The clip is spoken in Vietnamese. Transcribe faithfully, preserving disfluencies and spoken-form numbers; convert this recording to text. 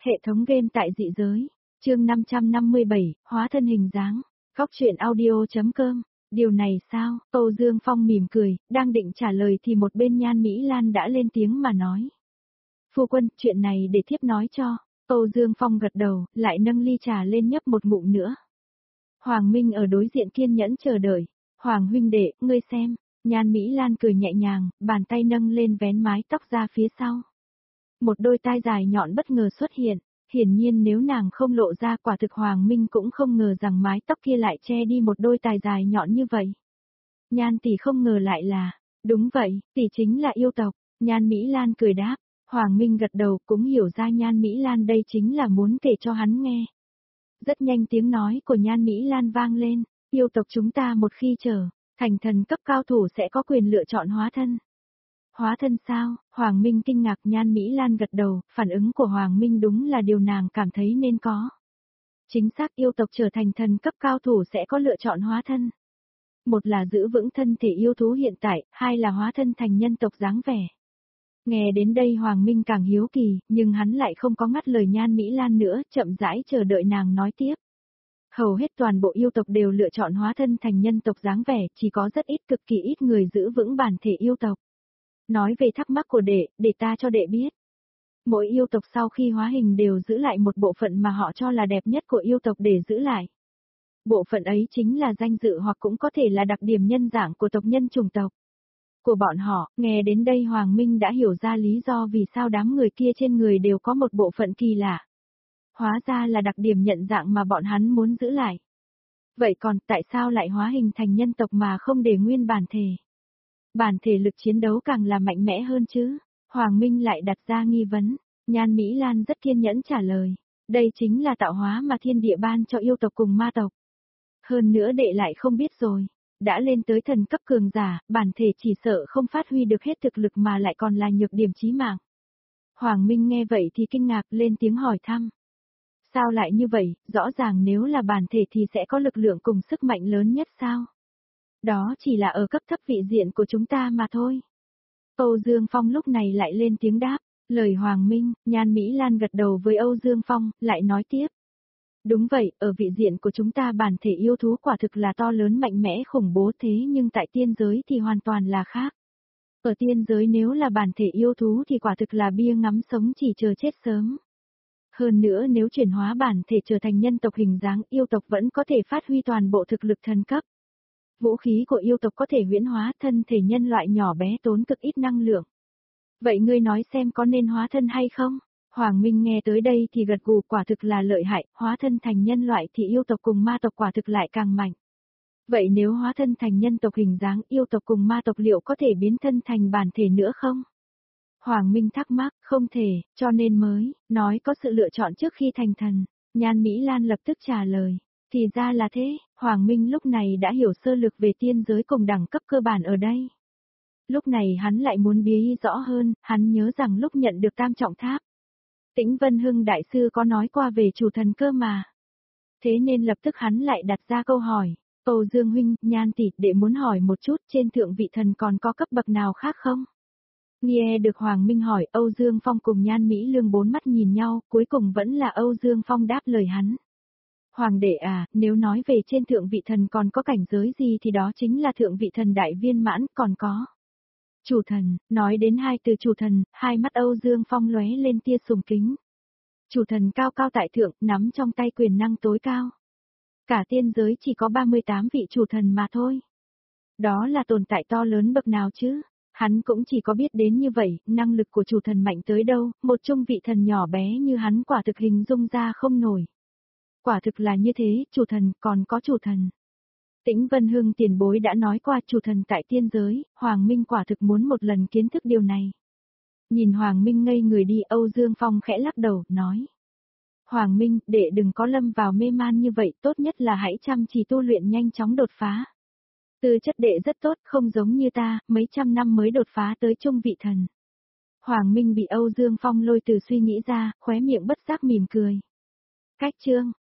Hệ thống game tại dị giới. Chương năm trăm năm mươi bảy, hóa thân hình dáng. Góc truyện audio.com. Điều này sao? Âu Dương Phong mỉm cười, đang định trả lời thì một bên Nhan Mỹ Lan đã lên tiếng mà nói. Phu quân, chuyện này để thiếp nói cho. Âu Dương Phong gật đầu, lại nâng ly trà lên nhấp một ngụm nữa. Hoàng Minh ở đối diện kiên nhẫn chờ đợi. Hoàng huynh đệ, ngươi xem. Nhan Mỹ Lan cười nhẹ nhàng, bàn tay nâng lên vén mái tóc ra phía sau. Một đôi tai dài nhọn bất ngờ xuất hiện, hiển nhiên nếu nàng không lộ ra quả thực Hoàng Minh cũng không ngờ rằng mái tóc kia lại che đi một đôi tai dài nhọn như vậy. Nhan tỷ không ngờ lại là, đúng vậy, tỷ chính là yêu tộc. Nhan Mỹ Lan cười đáp, Hoàng Minh gật đầu cũng hiểu ra Nhan Mỹ Lan đây chính là muốn kể cho hắn nghe. Rất nhanh tiếng nói của Nhan Mỹ Lan vang lên, yêu tộc chúng ta một khi trở thành thần cấp cao thủ sẽ có quyền lựa chọn hóa thân. Hóa thân sao? Hoàng Minh kinh ngạc. Nhan Mỹ Lan gật đầu, phản ứng của Hoàng Minh đúng là điều nàng cảm thấy nên có. Chính xác, yêu tộc trở thành thần cấp cao thủ sẽ có lựa chọn hóa thân. Một là giữ vững thân thể yêu thú hiện tại, hai là hóa thân thành nhân tộc dáng vẻ. Nghe đến đây Hoàng Minh càng hiếu kỳ, nhưng hắn lại không có ngắt lời Nhan Mỹ Lan nữa, chậm rãi chờ đợi nàng nói tiếp. Hầu hết toàn bộ yêu tộc đều lựa chọn hóa thân thành nhân tộc dáng vẻ, chỉ có rất ít cực kỳ ít người giữ vững bản thể yêu tộc. Nói về thắc mắc của đệ, để ta cho đệ biết. Mỗi yêu tộc sau khi hóa hình đều giữ lại một bộ phận mà họ cho là đẹp nhất của yêu tộc để giữ lại. Bộ phận ấy chính là danh dự hoặc cũng có thể là đặc điểm nhân dạng của tộc nhân chủng tộc của bọn họ. Nghe đến đây Hoàng Minh đã hiểu ra lý do vì sao đám người kia trên người đều có một bộ phận kỳ lạ. Hóa ra là đặc điểm nhận dạng mà bọn hắn muốn giữ lại. Vậy còn tại sao lại hóa hình thành nhân tộc mà không để nguyên bản thể? Bản thể lực chiến đấu càng là mạnh mẽ hơn chứ? Hoàng Minh lại đặt ra nghi vấn. Nhan Mỹ Lan rất kiên nhẫn trả lời. Đây chính là tạo hóa mà thiên địa ban cho yêu tộc cùng ma tộc. Hơn nữa đệ lại không biết rồi. Đã lên tới thần cấp cường giả, bản thể chỉ sợ không phát huy được hết thực lực mà lại còn là nhược điểm chí mạng. Hoàng Minh nghe vậy thì kinh ngạc lên tiếng hỏi thăm. Sao lại như vậy, rõ ràng nếu là bản thể thì sẽ có lực lượng cùng sức mạnh lớn nhất sao? Đó chỉ là ở cấp thấp vị diện của chúng ta mà thôi. Âu Dương Phong lúc này lại lên tiếng đáp, lời Hoàng Minh. Nhan Mỹ Lan gật đầu với Âu Dương Phong, lại nói tiếp. Đúng vậy, ở vị diện của chúng ta bản thể yêu thú quả thực là to lớn mạnh mẽ khủng bố thế nhưng tại tiên giới thì hoàn toàn là khác. Ở tiên giới nếu là bản thể yêu thú thì quả thực là bia ngắm sống chỉ chờ chết sớm. Hơn nữa nếu chuyển hóa bản thể trở thành nhân tộc hình dáng yêu tộc vẫn có thể phát huy toàn bộ thực lực thần cấp. Vũ khí của yêu tộc có thể huyễn hóa thân thể nhân loại nhỏ bé tốn cực ít năng lượng. Vậy ngươi nói xem có nên hóa thân hay không? Hoàng Minh nghe tới đây thì gật gù, quả thực là lợi hại, hóa thân thành nhân loại thì yêu tộc cùng ma tộc quả thực lại càng mạnh. Vậy nếu hóa thân thành nhân tộc hình dáng yêu tộc cùng ma tộc liệu có thể biến thân thành bản thể nữa không? Hoàng Minh thắc mắc, không thể, cho nên mới nói có sự lựa chọn trước khi thành thần. Nhan Mỹ Lan lập tức trả lời. Thì ra là thế, Hoàng Minh lúc này đã hiểu sơ lược về tiên giới cùng đẳng cấp cơ bản ở đây. Lúc này hắn lại muốn biết rõ hơn, hắn nhớ rằng lúc nhận được tam trọng tháp. Tĩnh Vân Hưng Đại Sư có nói qua về chủ thần cơ mà. Thế nên lập tức hắn lại đặt ra câu hỏi, Âu Dương Huynh, Nhan tỷ để muốn hỏi một chút trên thượng vị thần còn có cấp bậc nào khác không? Nghe được Hoàng Minh hỏi, Âu Dương Phong cùng Nhan Mỹ Lương bốn mắt nhìn nhau, cuối cùng vẫn là Âu Dương Phong đáp lời hắn. Hoàng đệ à, nếu nói về trên thượng vị thần còn có cảnh giới gì thì đó chính là thượng vị thần đại viên mãn, còn có. Chủ thần, nói đến hai từ chủ thần, hai mắt Âu Dương Phong lóe lên tia sùng kính. Chủ thần cao cao tại thượng, nắm trong tay quyền năng tối cao. Cả tiên giới chỉ có ba mươi tám vị chủ thần mà thôi. Đó là tồn tại to lớn bậc nào chứ? Hắn cũng chỉ có biết đến như vậy, năng lực của chủ thần mạnh tới đâu, một trung vị thần nhỏ bé như hắn quả thực hình dung ra không nổi. Quả thực là như thế, chủ thần, còn có chủ thần. Tĩnh Vân Hưng tiền bối đã nói qua chủ thần tại tiên giới, Hoàng Minh quả thực muốn một lần kiến thức điều này. Nhìn Hoàng Minh ngây người đi, Âu Dương Phong khẽ lắc đầu, nói. Hoàng Minh, đệ đừng có lâm vào mê man như vậy, tốt nhất là hãy chăm chỉ tu luyện nhanh chóng đột phá. Tư chất đệ rất tốt, không giống như ta, mấy trăm năm mới đột phá tới trung vị thần. Hoàng Minh bị Âu Dương Phong lôi từ suy nghĩ ra, khóe miệng bất giác mỉm cười. Cách chương